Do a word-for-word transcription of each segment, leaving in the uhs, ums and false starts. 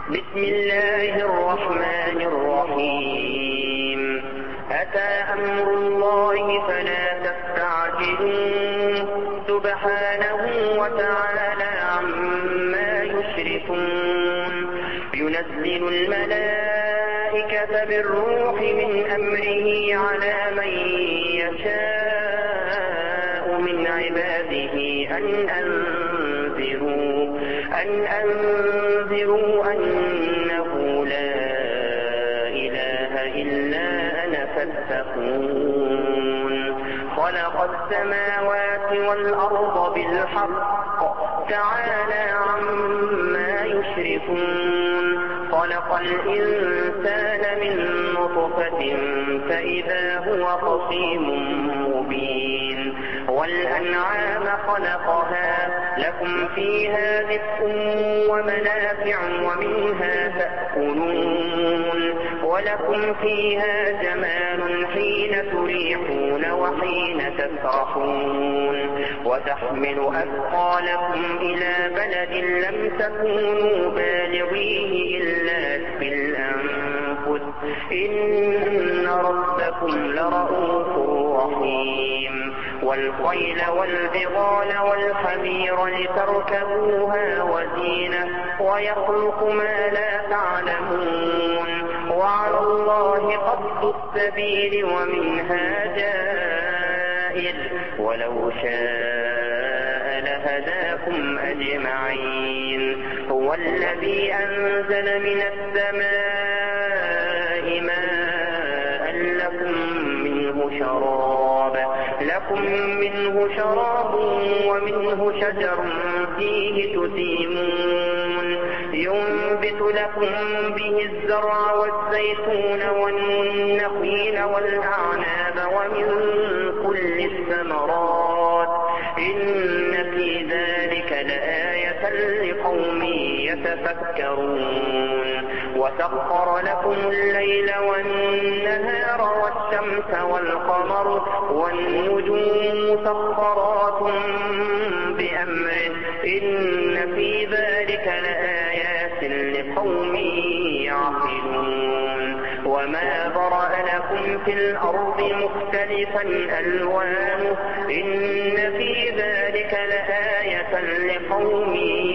بسم الله الرحمن الرحيم أتى أمر الله فلا تستعجلوه سبحانه وتعالى عما يشركون ينزل الملائكة بالروح من أمره على من يشاء من عباده أن أنذروا أن أنذروا أنه لا إله إلا أنا فاتقون خلق السماوات والأرض بالحق تعالى عما يشركون خلق الإنسان من نطفة فإذا هو خصيم مبين والأنعام خلقها لكم فيها دفء ومنافع ومنها تأكلون ولكم فيها جمال حين تريحون وحين تسرحون وتحمل أثقالكم إلى بلد لم تكونوا بالغيه إلا بالأنفس إن ربكم لرؤوف رحيم والخيل والبغال والحمير لتركبوها وزينة ويخلق ما لا تعلمون وعلى الله قصد السبيل ومنها جائر ولو شاء لهداكم أجمعين هو الذي أنزل من السماء ماء لكم منه شراب لكم منه شراب ومنه شجر فيه تسيمون ينبت لكم به الزرع والزيتون والنخيل والأعناب ومن كل الثمرات إن في ذلك لآية لقوم يتفكرون وسخر لكم الليل والنهار والشمس والقمر والنجوم مسخرات بأمره إن في ذلك لآيات لقوم يعقلون وما ذرأ لكم في الأرض مختلفا ألوانه إن في ذلك لآية لقوم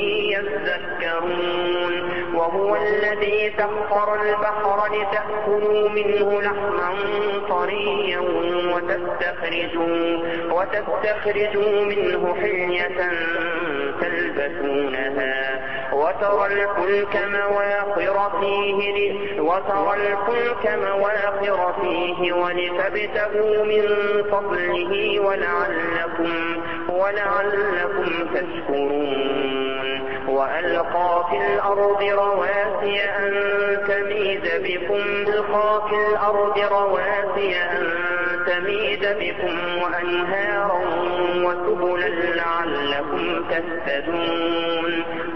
يذكرون وهو الذي سخر البحر لتأكلوا منه لحما طريا وتستخرجوا, وتستخرجوا منه حلية تلبسونها وترى الفلك مواخر فيه وترى الفلك مواخر فيه ولتبتغوا من فضله ولعلكم ولعلكم تشكرون وألقى في الأرض رواسي أن تميد بكم ألقى في الأرض رواسي أن تميد بكم وأنهارا وسبلا لعلكم تهتدون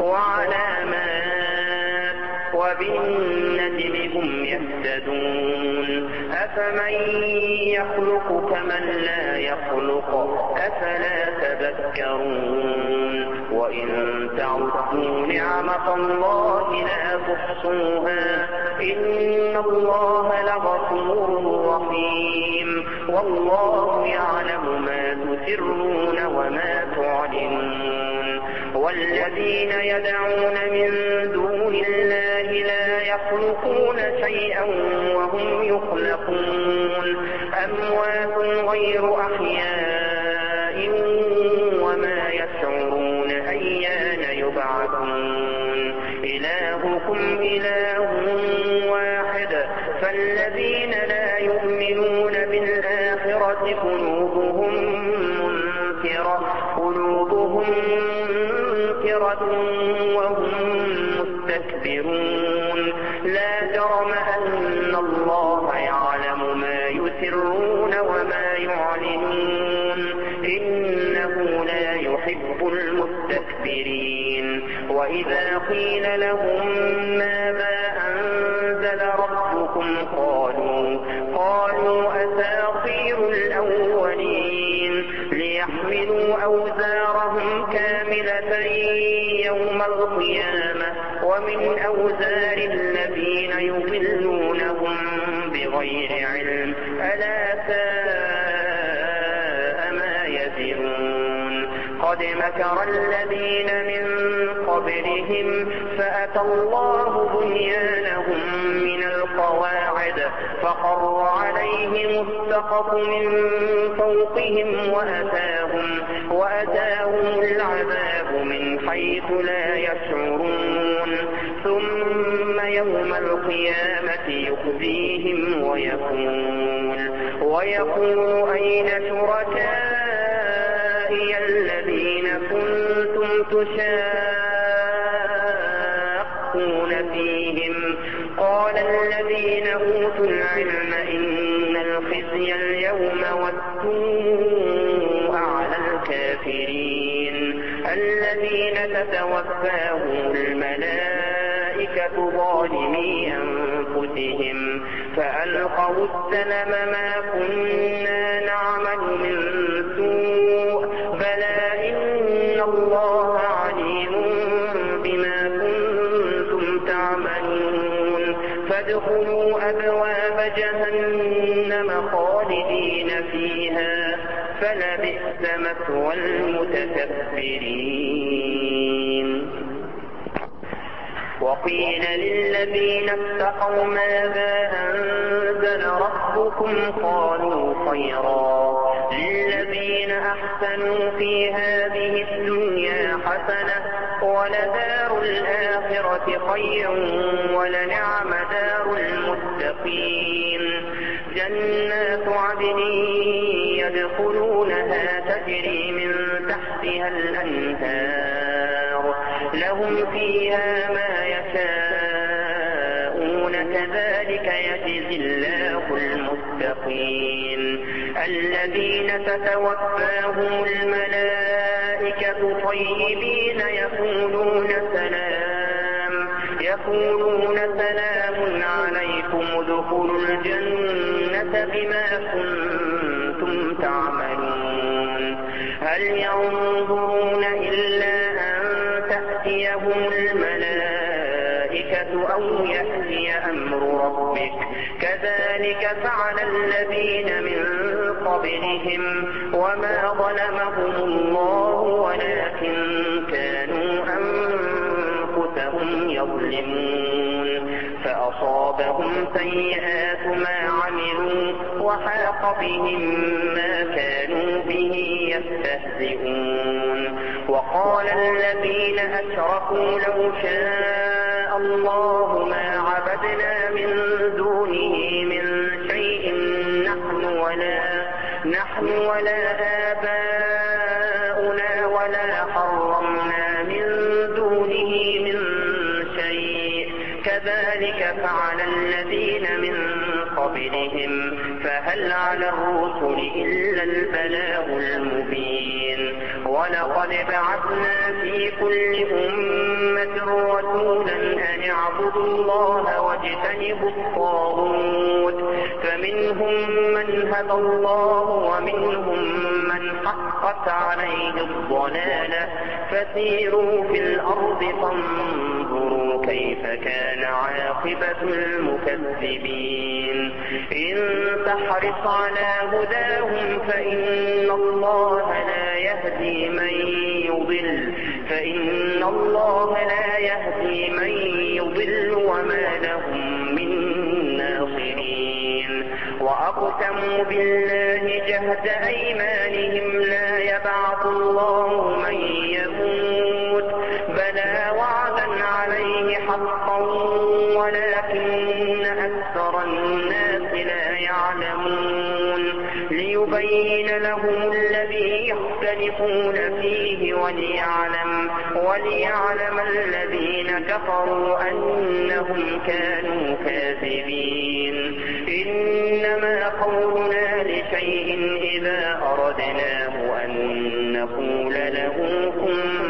وعلامات وبالنجم هم يهتدون أفمن يخلق كمن لا يخلق أفلا تذكرون وإن تعدوا نعمة الله لا تحصوها إن الله لغفور رحيم والله يعلم ما تسرون وما تعلنون والذين يدعون من دون الله لا يخلقون شيئا وهم يخلقون أموات غير أحياء وما يشعرون أيان يبعثون إلهكم إله واحد فالذين لا يؤمنون بالآخرة قلوبهم منكرة قلوبهم منكرة وهم مستكبرون لا جرم أن الله يعلم ما يسرون وما يعلنون إنه لا يحب المستكبرين وإذا قيل لهم ماذا أنزل ربكم قالوا قالوا أساطير الأولين ليحملوا أوزارهم كاملة يوم القيامة ومن ومن أوزار الذين يضلونهم بغير علم ألا ساء ما يزرون قد مكر الذين من قبلهم فأتى الله بنيانهم من القواعد فخر عليهم السقف من فوقهم وأتاهم, وأتاهم العذاب من حيث لا يشعرون ثم يوم القيامة يخزيهم ويقول, ويقول أين شركائي الذين كنتم تشاقون فيهم قال الذين أوتوا العلم إن الخزي اليوم والسوء على الكافرين الذين تتوفاهم الملائكة ظالمي أنفسهم فألقوا السلم ما كنا نعمل من سوء بلى إن الله عليم بما كنتم تعملون فادخلوا أبواب جهنم خالدين فيها فلبئس مثوى المتكبرين وقيل للذين اتقوا ماذا أنزل ربكم قالوا خيرا للذين أحسنوا في هذه الدنيا حسنة ولدار الآخرة خير ولنعم دار المتقين جنات عدن يدخلونها تجري من تحتها الأنهار لهم فيها ما يشاءون كذلك يجزي الله المتقين الذين تتوفاهم الملائكة طيبين يقولون سلام يقولون سلام عليكم ادخلوا الجنة بما كنتم تعملون هل ينظرون إلا أن تأتيهم الملائكة أو يأتي أمر ربك كذلك فعل الذين من قبلهم وما ظلمهم الله ولكن كانوا أنفسهم يظلمون فأصابهم سيئات ما عملوا وحاق بهم ما كانوا به يستهزئون وقال الذين أشركوا لو شاء الله ما عبدنا من دونه من شيء نحن ولا, نحن ولا آباؤنا ولا حرمنا من دونه من شيء كذلك فعل الذين من قبلهم فهل على الرسل إلا البلاغ المبين ولقد بعثنا في كل أمة رسولا أن اعبدوا الله واجتنبوا الطاغوت فمنهم من هدى الله ومنهم من حقت عليه الضلالة فسيروا في الأرض فانظروا كيف كان عاقبة المكذبين إن تحرص على هداهم فإن الله لا يهدي من يضل فإن الله لا يهدي من يضل وما لهم من ناصرين وأقسموا بالله جهد أيمانهم لا يبعث الله من يموت بلى وعدا عليه حقا ولكن أكثر الناس لا يعلمون ليبين لهم الذي يختلفون فيه وليعلم, وليعلم الذين كفروا أنهم كانوا كاذبين إنما قولنا لشيء إذا أردناه أن نقول له كن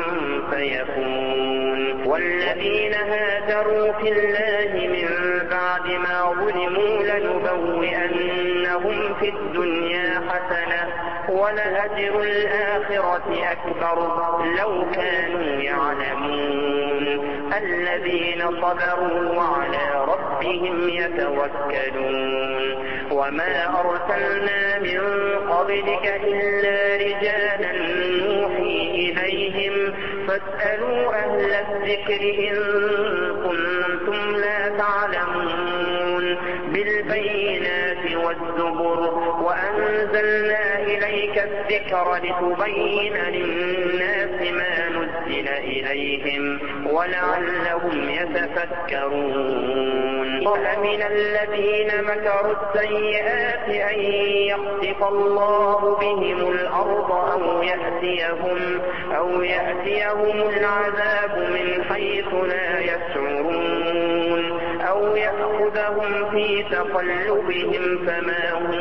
فيكون والذين هاجروا في الله من بعد ما ظلموا لنبوئنهم في الدنيا حسنة ولأجر الآخرة أكبر لو كانوا يعلمون الذين صبروا وعلى ربهم يتوكلون وما أرسلنا من قبلك إلا رجالا نوحي إليهم فاسألوا أهل الذكر إن كنتم لا تعلمون بالبينات والزبر وأنزلنا إليك الذكر لتبين للناس ما نزل إليهم ولعلهم يتفكرون وأمن الذين مكروا السيئات أن يخسف الله بهم الأرض أو يأتيهم, أو يأتيهم العذاب من حيث لا يشعرون أو يأخذهم في تقلبهم فما هم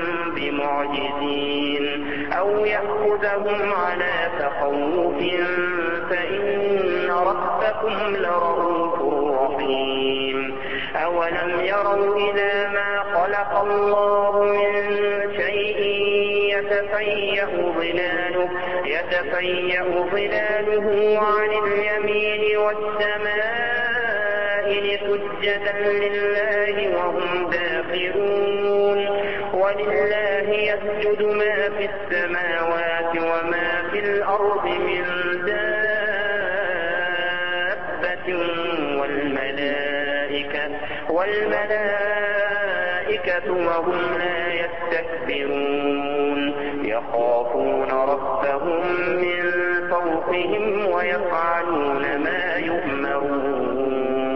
بمعجزين أو يأخذهم على تخوف فإن ربكم لرؤوف رحيم أولم يروا إلى ما خلق الله من شيء يتفيأ ظلاله, يتفيأ ظلاله عن اليمين والسماء سجدا لله وهم داخرون ولله يسجد ما في السماوات وما في الأرض من دابة والملائكة, والملائكة وهم لا يستكبرون يخافون ربهم من فوقهم ويفعلون ما يؤمرون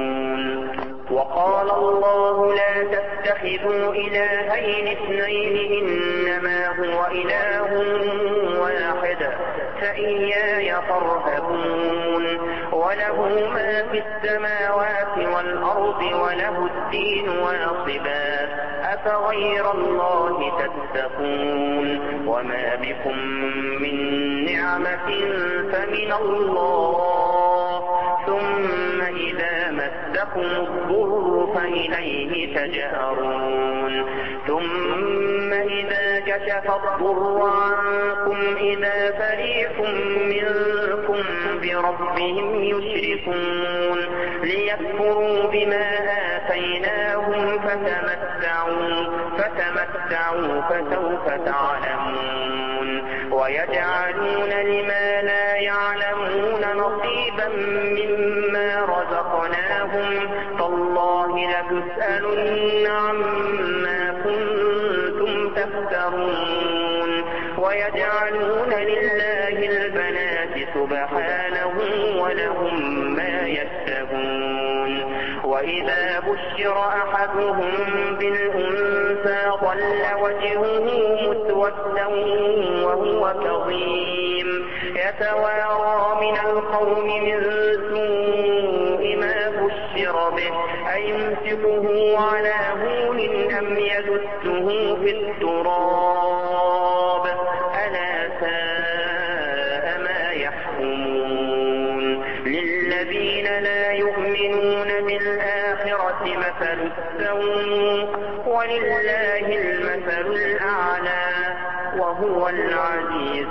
وقال الله لا تتخذوا إلهين اثنين إنما هو إله واحد فإياي فارهبون وله ما في السماوات والأرض وله الدين واصبا أفغير الله تتقون وما بكم من نعمة فمن الله ثم إذا مسكم الضر فإليه تجأرون ثم إذا كشف الضر عنكم إذا فريق منكم بربهم يشركون ليكفروا بما آتيناهم فتمتعوا, فتمتعوا فسوف تعلمون ويجعلون لما لا يعلمون نصيبا مما رزقناهم تالله لتسألن عما كنتم تفترون ويجعلون لله البنات سبحانه ولهم ما يشتهون وإذا بشر أحدهم بالأنثى ظل وجهه مسودا وهو كظيم يتوارى من القوم من سوء ما بشر به أيمسكه على هون أم يدسه في التراب ألا ساء ما يحكمون للذين لا يؤمنون بالآخرة مثل السوء ولله المثل الأعلى وهو العزيز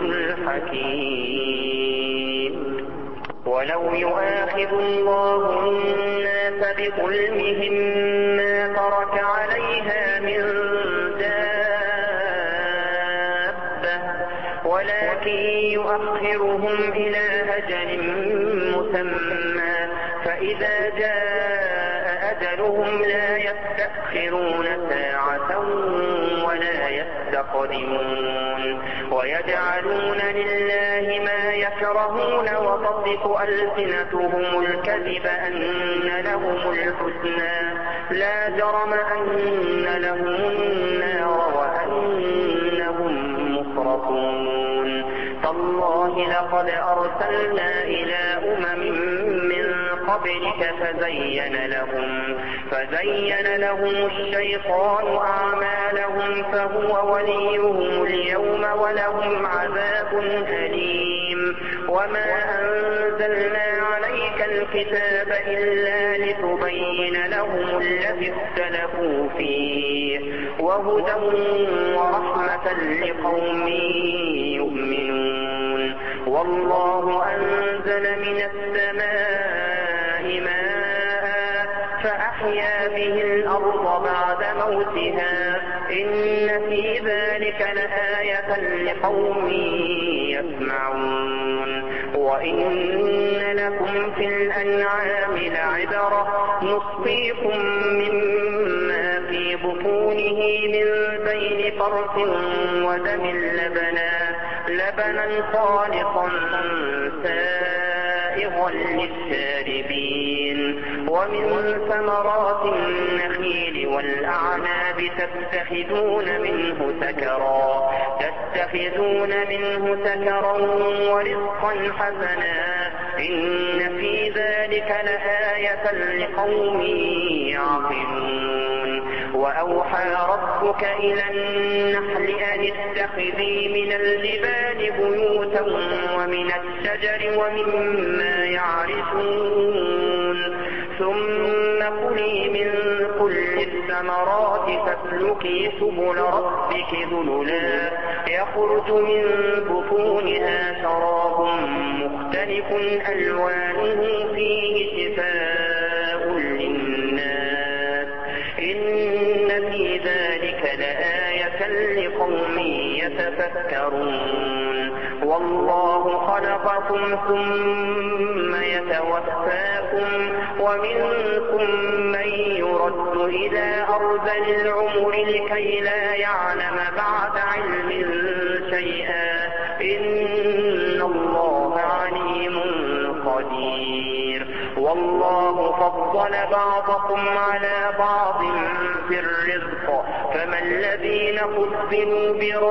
الحكيم ولو يؤاخذ الله الناس بظلمهم ما ترك عليها من دابة ولكن يؤخرهم إلى أجل مسمى فإذا جاء أجلهم لا يستأخرون ساعة ولا يستقدمون ويجعلون لله ما يكرهون وتصف ألسنتهم الكذب أن لهم الحسنى لا جرم أن لهم النار وأنهم مفرطون تالله لقد أرسلنا إلى أمم من قبلك فزين لهم, فزين لهم الشيطان أعمالهم فهو وليهم اليوم ولهم عذاب أليم وما أنزلنا عليك الكتاب إلا لتبين لهم الذي اختلفوا فيه وهدى ورحمة لقوم يؤمنون والله أنزل من السماء فأحيا به الأرض بعد موتها إن في ذلك لآية لقوم يسمعون وإن لكم في الأنعام لعبرة نسقيكم مما في بطونه من بين فرث ودم لبنا لبنا خالصا سائغا للشاربين ومن ثمرات النخيل والأعناب تتخذون منه سكرا تتخذون منه سكرا ورزقا حسنا إن في ذلك لآية لقوم يعقلون وأوحى ربك إلى النحل أن اتخذي من الجبال بيوتا ومن الشجر ومما يعرشون ثم كلي من كل الثمرات فاسلكي سبل ربك ذللا يخرج من بطونها شراب مختلف ألوانه فيه شفاء للناس إن في ذلك لآية لقوم يتفكرون والله خلقكم ثم يتوفاكم ومنكم من يرد إلى أرذل العمر لكي لا يعلم بعد علم شيئا إن الله عليم قدير والله فضل بعضكم على بعض في الرزق فما الذين فضلوا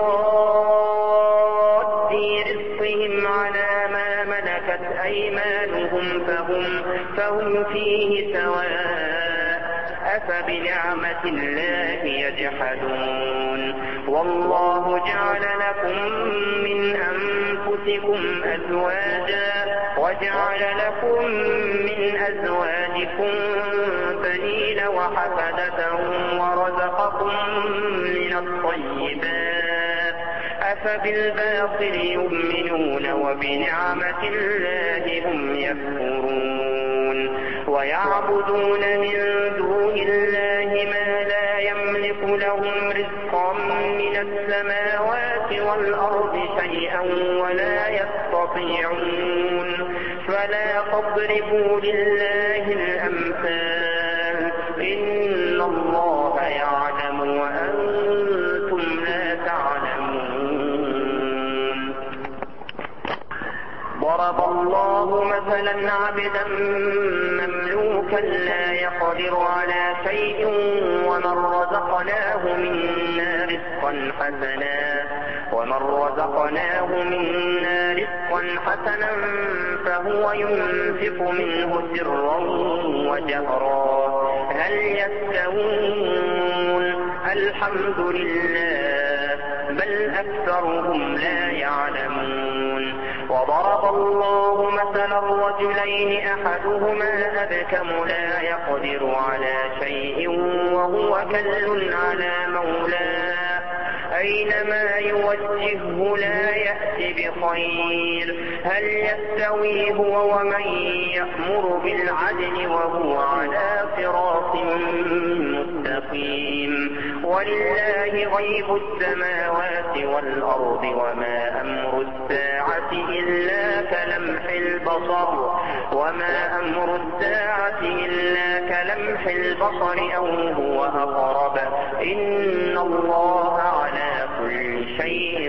براد رزقهم على ما ملكت أيمانهم فهم, فهم فيه سواء أفبنعمة الله يجحدون والله جعل لكم من أنفسكم أزواجا وجعل لكم من أزواجكم بنين وحفدة ورزقكم من الطيبات أفبالباطل يؤمنون وبنعمة الله هم يكفرون ويعبدون من دون الله ما لا يملك لهم رزقا من السماوات والأرض شيئا ولا يستطيعون فلا تضربوا لله الأمثال إن الله يعلم وأنتم لا تعلمون ضرب الله مثلا عبدا مملوكا لا يقدر على شيء ومن رزقناه منا رزقا حسنا ومن رزقناه منا رزقا حسنا فهو ينفق منه سرا وجهرا هل يستوون الحمد لله بل أكثرهم لا يعلمون وضرب الله مثلا رجلين أحدهما أبكم لا يقدر على شيء وهو كل على مولاه أينما يوجهه لا يأتي بخير هل يستوي هو ومن يأمر بالعدل وهو على صراط مستقيم ولله غيب السماوات والأرض وما أمر الساعة إلا كلمح البصر وما أمر الساعة إلا كلمح البصر أو هو أقرب إن الله على كل شيء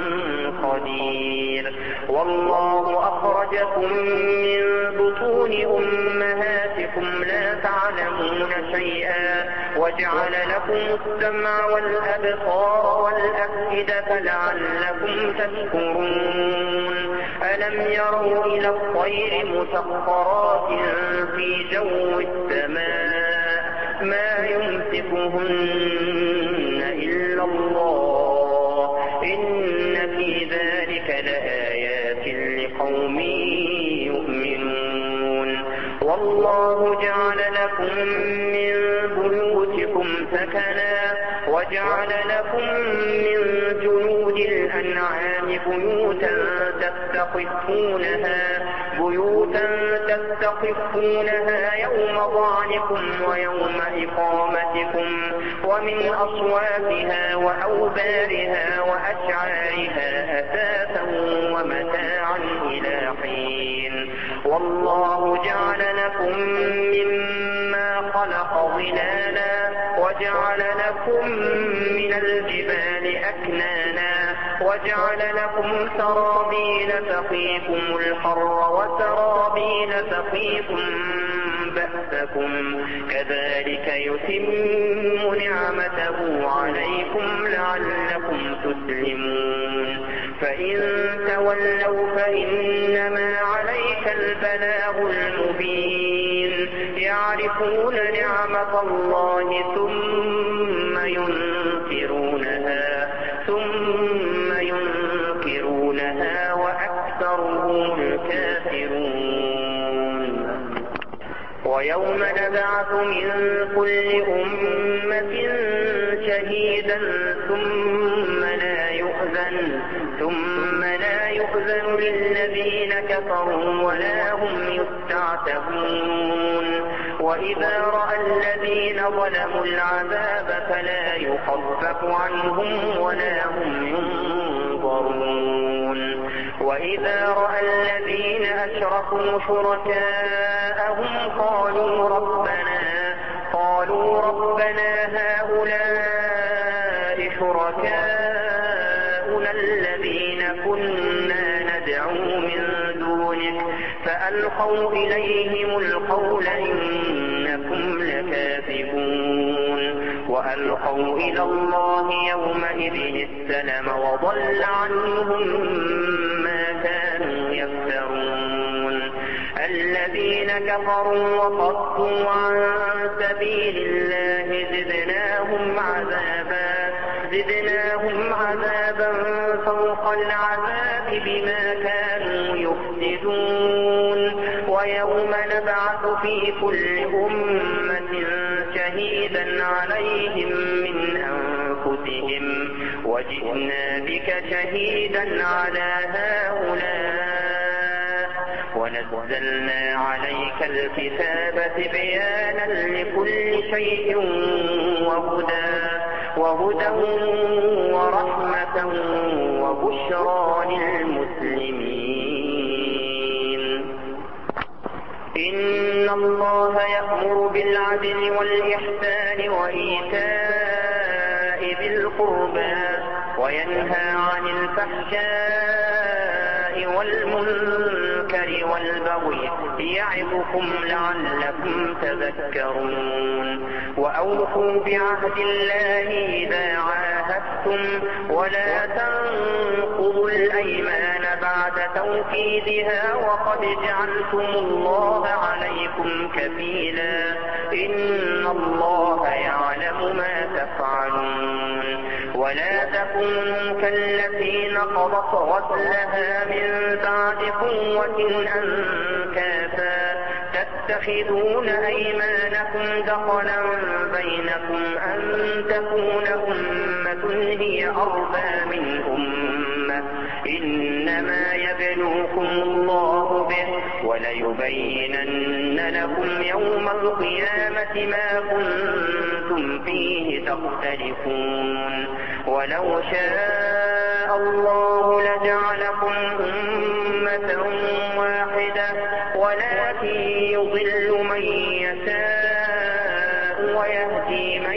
قدير والله أخرجكم من بطون أمهاتكم لا تعلمون شيئا وجعل لكم السمع والأبصار والأفئدة لعلكم تشكرون ألم يروا إلى الطير مسخرات في جو السماء ما يمسكهن إلا الله إن في ذلك لآيات لقوم يؤمنون والله جعل لكم من بيوتكم سكنا وجعل لكم من جلود الأنعام بيوتا تستخفونها بيوتا تستخفونها يوم ظعنكم ويوم إقامتكم ومن أصواتها وأوبارها وأشعارها أثاثا ومتاعا إلى حين والله جعل لكم مما خلق ظلالا وجعل لكم من الجبال أكنانا وجعل لكم سرابيل تقيكم الحر وسرابيل تقيكم بأسكم كذلك يتم نعمته عليكم لعلكم تسلمون فإن تولوا فإنما عليك البلاغ المبين يعرفون نعمة الله ثم ينكرونها ثم ينكرونها وأكثرهم الكافرون ويوم نبعث من كل أمة شهيدا ثم لا يؤذن ثم لا يؤذن للذين كفروا ولا هم يستعتبون وإذا رأى الذين ظلموا العذاب فلا يخفف عنهم ولا هم ينظرون وإذا رأى الذين أشركوا شركاءهم قالوا ربنا قالوا ربنا هؤلاء شركاؤنا الذين كنا ندعو من دونك فألقوا إليهم القول إنكم لكاذبون وألقوا إلى الله يومئذ السلم وضل عنهم ما كانوا يفترون الذين كفروا وصدوا عن سبيل الله زدناهم عذابا زدناهم عذابا فوق العذاب بما كانوا يفسدون ويوم نبعث في كل أمة شهيدا عليهم من أنفسهم وجئنا بك شهيدا على هؤلاء ونزلنا عليك الكتاب بيانا لكل شيء وهدى وهدى ورحمة وبشرى للمسلمين إن الله يأمر بالعدل والإحسان وإيتاء ذي القربى وينهى عن الفحشاء والمنكر والبغي يعظكم لعلكم تذكرون وأوفوا بعهد الله إذا عاهدتم ولا تنقضوا الأيمان بعد توكيدها وقد جعلتم الله عليكم كفيلا إن الله يعلم ما تفعلون ولا تكونوا كالتي نقضت غزلها من بعد قوة أنكاثا تتخذون أيمانكم دخلا بينكم أن تكون أمة هي أربى من أمة إنما يبلوكم الله به وليبينن لكم يوم القيامة ما كنتم فيه تختلفون ولو شاء الله لجعلكم أمة واحدة ولكن يضل من يشاء ويهدي من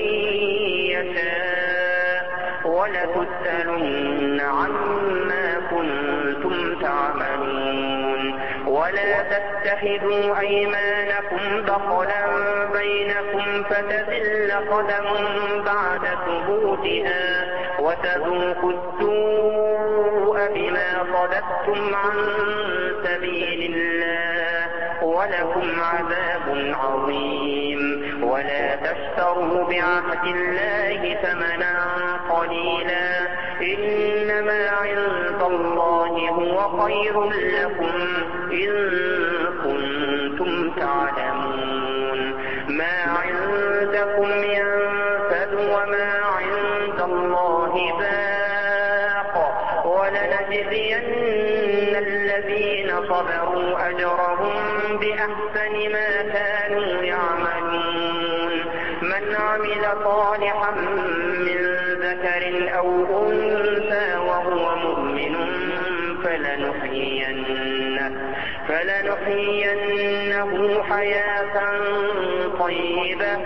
يشاء ولتسألن عما كنتم تعملون ولا تتخذوا أيمانكم دخلا بينكم فتزل قدم بعد ثبوتها وتذوقوا السوء بما صددتم عن سبيل الله ولكم عذاب عظيم ولا تشتروا بعهد الله ثمنا قليلا إنما عند الله هو خير لكم إن كنتم تعلمون ما عندكم ينفد وما عند الله باق ولنجزين الذين صبروا أجرهم بأحسن ما كانوا يعملون من عمل صالحا من ذكر أو أنثى وهو مؤمن فلنحيينه, فلنحيينه حياة طيبة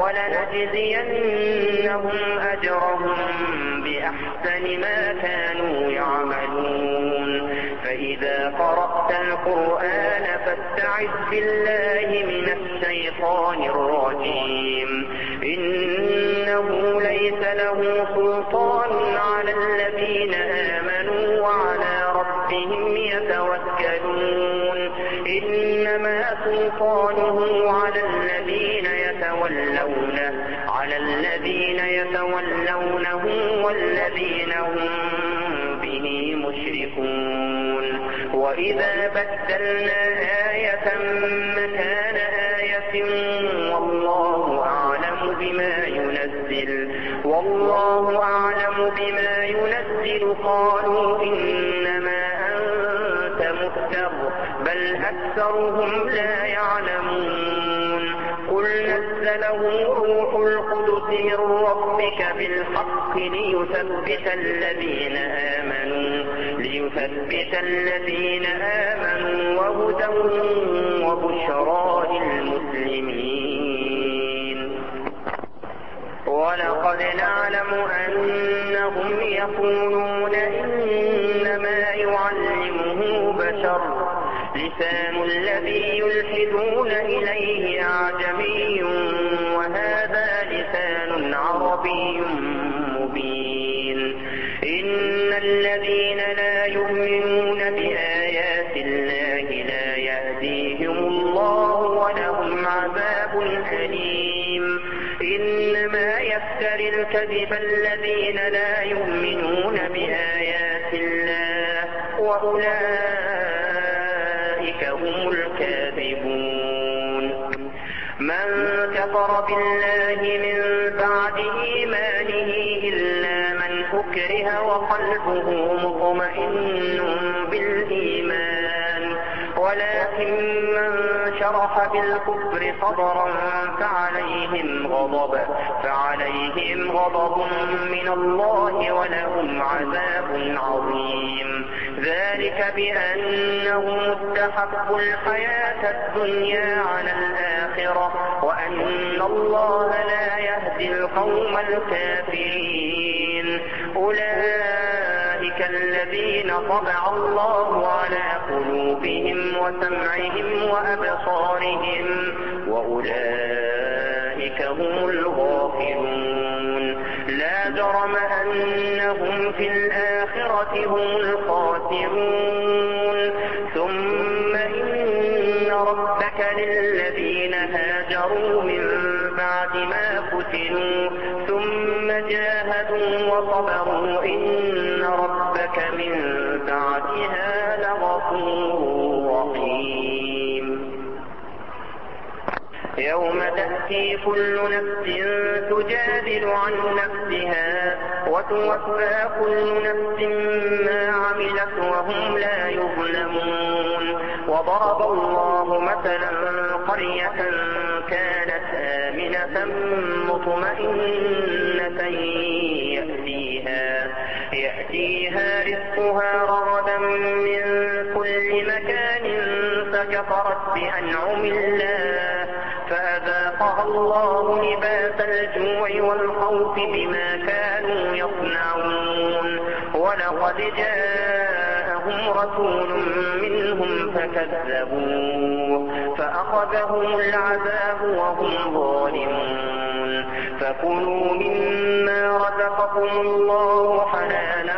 ولنجزينهم أجرهم بأحسن ما كانوا يعملون فإذا قرأت القرآن فاستعذ بالله من الشيطان الرجيم إنه ليس له سلطان على الذين آمنوا وعلى ربهم يتوكلون إنما سلطانه على الذين يتولونه على الذين يتولونه والذين هم به مشركون وإذا بدلنا آية مكان آية والله أعلم بما ينزل والله أعلم بما ينزل قالوا إنما أنت مفتر بل أكثرهم لا يعلمون قل نزله روح القدس من ربك بالحق ليثبت الذين آمنوا ليثبت الذين آمنوا وهدى وبشرى للمسلمين ولقد نعلم أنهم يقولون إنما يعلمه بشر لسان الذي يلحدون إليه أعجمي وهذا لسان عربي مبين إن الذين لا يؤمنون بآيات الله لا يهديهم الله ولهم عذاب أليم إنما يفتري الكذب الذين لا يؤمنون بآيات الله وأولئك هم الكاذبون من كفر بالله من بعد إيمانه إلا من أكره وقلبه مطمئن بالإيمان ولكن من شرح بالكفر صدرا فعليهم غضب فعليهم غضب من الله ولهم عذاب عظيم ذلك بأنهم استحبوا الحياة الدنيا على الآخرة وأن الله لا يهدي القوم الكافرين أولئك الذين طبع الله على قلوبهم وسمعهم وأبصارهم وأولئك هم الغافلون لا جرم أنهم في الآخرة هم الخاسرون ثم إن ربك للذين هاجروا من بعد ما فتنوا ثم جاهدوا وصبروا إن ربك من بعدها لغفور رحيم يوم تأتي كل نفس تجادل عن نفسها وتوفى كل نفس ما عملت وهم لا يظلمون وضرب الله مثلا قرية كانت آمنة مطمئنة يأتيها, يأتيها رزقها رغدا من كل مكان فكفرت بأنعم الله فأذاقها الله لباس الجوع والخوف بما كانوا يصنعون ولقد جاءهم رسول منهم فكذبوه فأخذهم العذاب وهم ظالمون فكلوا مما رزقكم الله حلالا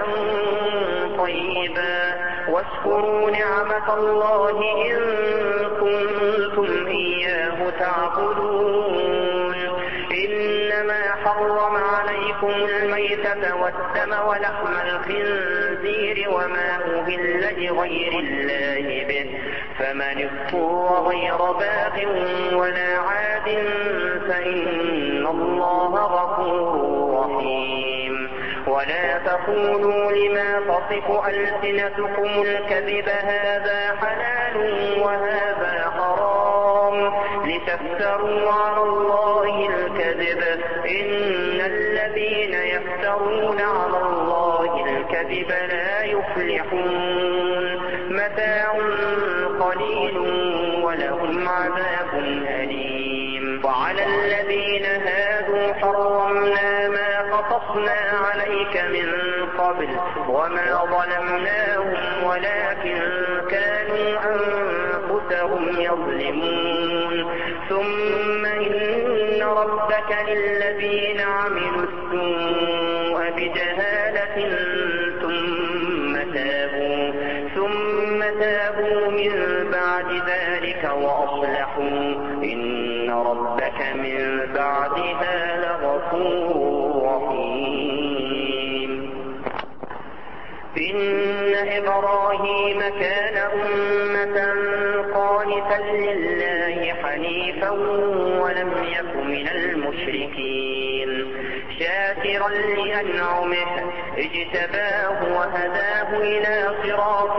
طيبا واشكروا نعمة الله إن كنتم إياه تعبدون إنما حرم عليكم الميتة والدم ولحم الخنزير وما أهل لغير الله به فمن اضطر غير باغ ولا عاد فإن الله غفور رحيم ولا تقولوا لما تصف ألسنتكم الكذب هذا حلال وهذا حرام لتفتروا على الله الكذب إن الذين يفترون على الله الكذب لا يفلحون متاع قليل ولهم عذاب أليم وعلى الذين هادوا حرمنا ما قصصنا عليك من قبل وما ظلمناهم ولكن كانوا أنفسهم يظلمون ثم إن ربك للذين عملوا السوء بجهالة ثم تابوا ثم تابوا من بعد ذلك وأصلحوا إن ربك من بعدها لغفور رحيم إن إبراهيم كان أمة قانتا لله حنيفا ولم يك من المشركين شاكرا لأنعمه اجتباه وهداه إلى صراط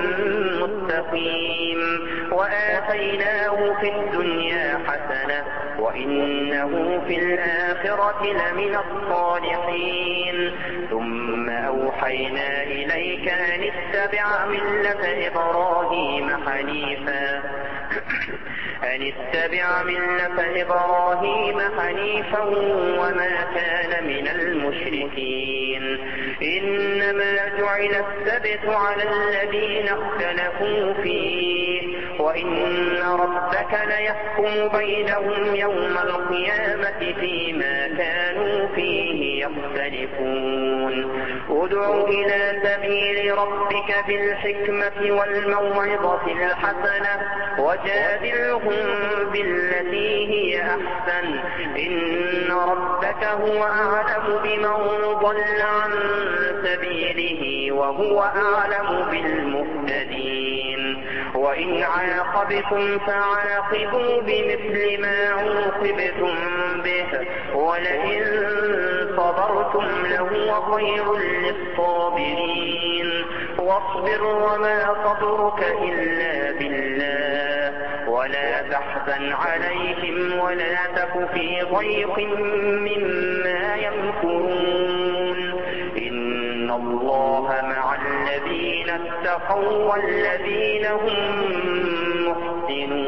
مستقيم وآتيناه في الدنيا حسنة وإنه في الآخرة لمن الصالحين ثم أوحينا إليك أن اتبع ملة إبراهيم حنيفا أن اتبع ملة إبراهيم حنيفا وما كان من المشركين إنما جعل السبت على الذين اختلفوا فيه وإن ربك ليحكم بينهم يوم القيامة فيما كانوا فيه يختلفون ادع إلى سبيل ربك بالحكمة والموعظة الحسنة وجادلهم بالتي هي أحسن إن ربك هو أعلم بمن ضل عن سبيله وهو أعلم بالمهتدين وإن عاقبتم فعاقبوا بمثل ما عوقبتم به ولئن صبرتم لهو خير للصابرين واصبر وما صبرك إلا بالله ولا تحزن عليهم ولا تك في ضيق مما يمكرون إن الله مع الذين اتقوا والذين هم محسنون